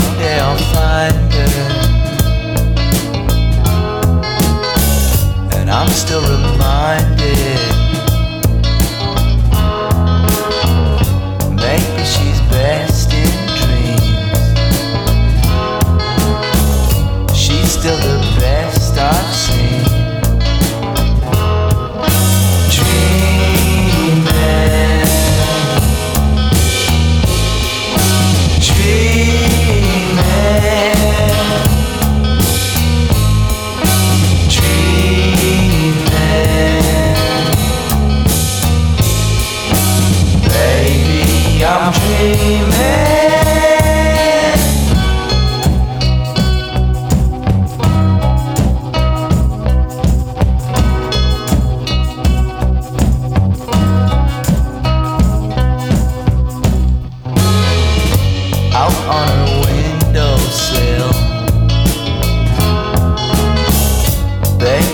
Someday I'll find her, and I'm still reminded. Maybe she's best in dreams. She's still the best I've seen. Dreaming, dreaming, dreaming. Baby, I'm dreaming. Out on her windowsill, baby.